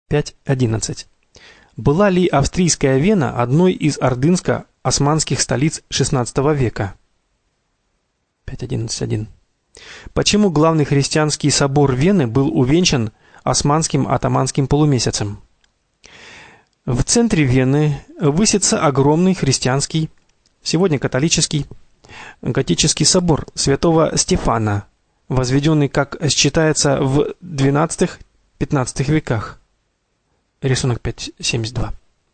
5.11. Была ли австрийская Вена одной из ордынско-османских столиц XVI века? 5.11.1. Почему главный христианский собор Вены был увенчан османским атаманским полумесяцем? В центре Вены высится огромный христианский, сегодня католический, готический собор святого Стефана, возведенный, как считается, в XII-XV веках. Рисунок 5.72.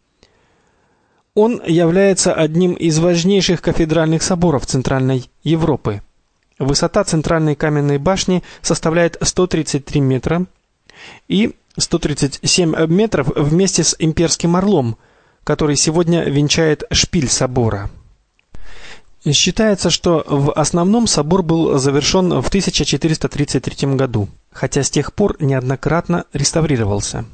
Он является одним из важнейших кафедральных соборов Центральной Европы. Высота центральной каменной башни составляет 133 метра и 137 метров вместе с имперским орлом, который сегодня венчает шпиль собора. Считается, что в основном собор был завершен в 1433 году, хотя с тех пор неоднократно реставрировался.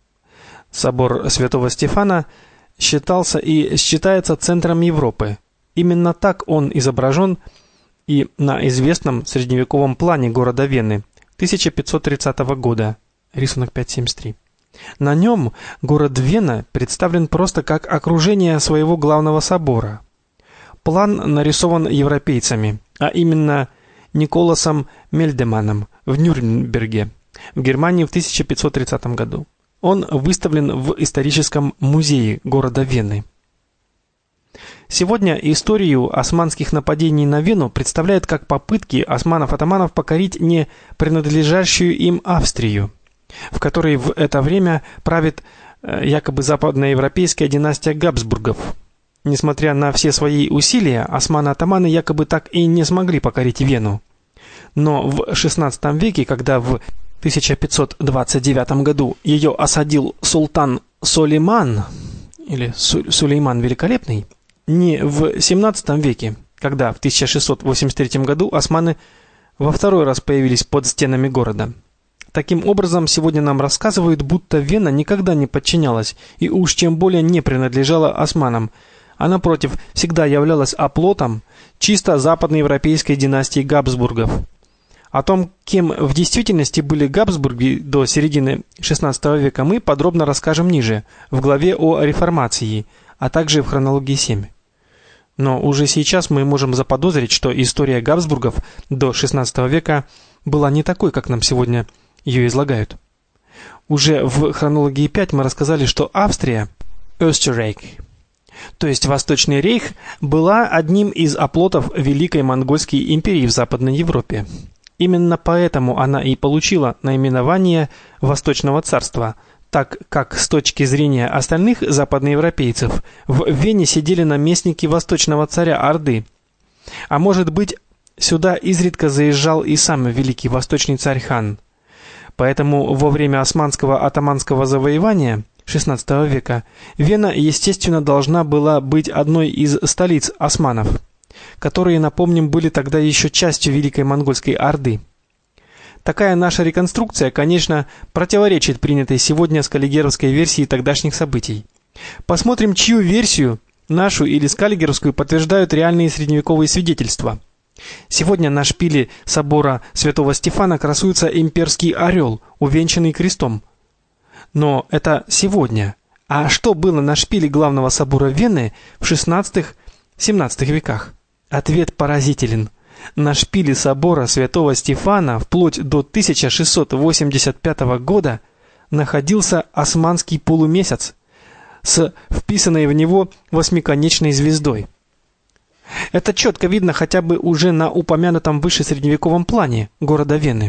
Собор Святого Стефана считался и считается центром Европы. Именно так он изображен и на известном средневековом плане города Вены 1530 года, рисунок 5.73. На нем город Вена представлен просто как окружение своего главного собора. План нарисован европейцами, а именно Николасом Мельдеманом в Нюрнберге, в Германии в 1530 году. Он выставлен в историческом музее города Вены. Сегодня историю османских нападений на Вену представляют как попытки османов-атаманов покорить не принадлежащую им Австрию, в которой в это время правит якобы западноевропейская династия Габсбургов. Несмотря на все свои усилия, османы-атаманы якобы так и не смогли покорить Вену. Но в XVI веке, когда в 1529 году ее осадил султан Сулейман, или Сулейман Великолепный, не в XVII веке, когда в 1683 году османы во второй раз появились под стенами города. Таким образом, сегодня нам рассказывают, будто Вена никогда не подчинялась и уж тем более не принадлежала османам, а напротив, всегда являлась оплотом чисто западноевропейской династии Габсбургов. О том, кем в действительности были Габсбурги до середины XVI века, мы подробно расскажем ниже, в главе о реформации, а также в хронологии 7. Но уже сейчас мы можем заподозрить, что история Габсбургов до XVI века была не такой, как нам сегодня ее излагают. Уже в хронологии 5 мы рассказали, что Австрия, Österreich, то есть Восточный рейх, была одним из оплотов Великой Монгольской империи в Западной Европе. Именно поэтому она и получила наименование Восточного царства, так как с точки зрения остальных западноевропейцев в Вене сидели наместники Восточного царя Орды. А может быть, сюда изредка заезжал и сам великий Восточный царь хан. Поэтому во время османского атаманского завоевания XVI века Вена, естественно, должна была быть одной из столиц османов, которые, напомним, были тогда еще частью Великой Монгольской Орды. Такая наша реконструкция, конечно, противоречит принятой сегодня скаллигеровской версии тогдашних событий. Посмотрим, чью версию, нашу или скаллигеровскую, подтверждают реальные средневековые свидетельства. Сегодня на шпиле собора Святого Стефана красуется имперский орел, увенчанный крестом. Но это сегодня. А что было на шпиле главного собора Вены в XVI-XVII веках? Ответ поразителен. На шпиле собора Святого Стефана вплоть до 1685 года находился османский полумесяц с вписанной в него восьмиконечной звездой. Это четко видно хотя бы уже на упомянутом выше средневековом плане города Вены.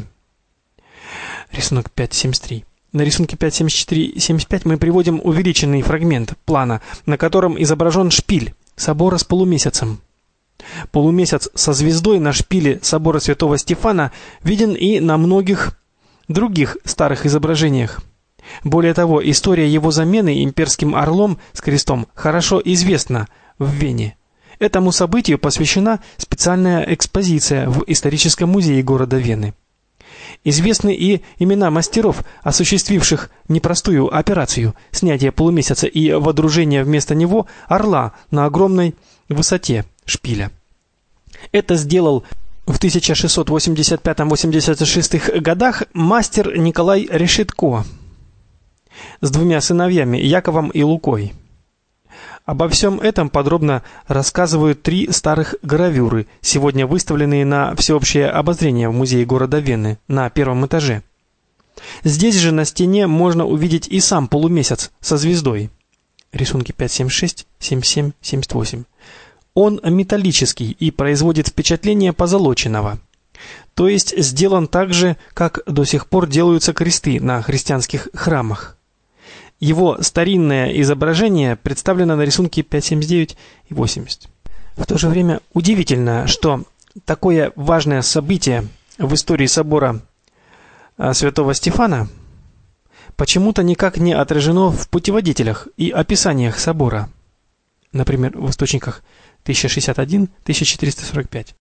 Рисунок 5.73. На рисунке 5.74-75 мы приводим увеличенный фрагмент плана, на котором изображен шпиль собора с полумесяцем. Полумесяц со звездой на шпиле собора Святого Стефана виден и на многих других старых изображениях. Более того, история его замены имперским орлом с крестом хорошо известна в Вене. Этому событию посвящена специальная экспозиция в историческом музее города Вены. Известны и имена мастеров, осуществивших непростую операцию снятия полумесяца и водружения вместо него орла на огромной высоте шпиля. Это сделал в 1685-86 годах мастер Николай Решетко. с двумя сыновьями, Яковом и Лукой. Обо всем этом подробно рассказывают 3 старых гравюры, сегодня выставленные на всеобщее обозрение в музее города Вены на 1-м этаже. Здесь же на стене можно увидеть и сам полумесяц со звездой. Рисунки 5.76, 7.7, 78. Он металлический и производит впечатление позолоченного. То есть сделан так же, как до сих пор делаются кресты на христианских храмах. Его старинное изображение представлено на рисунке 5.79 и 80. В то же время удивительно, что такое важное событие в истории собора Святого Стефана почему-то никак не отражено в путеводителях и описаниях собора. Например, в источниках 1061-1445.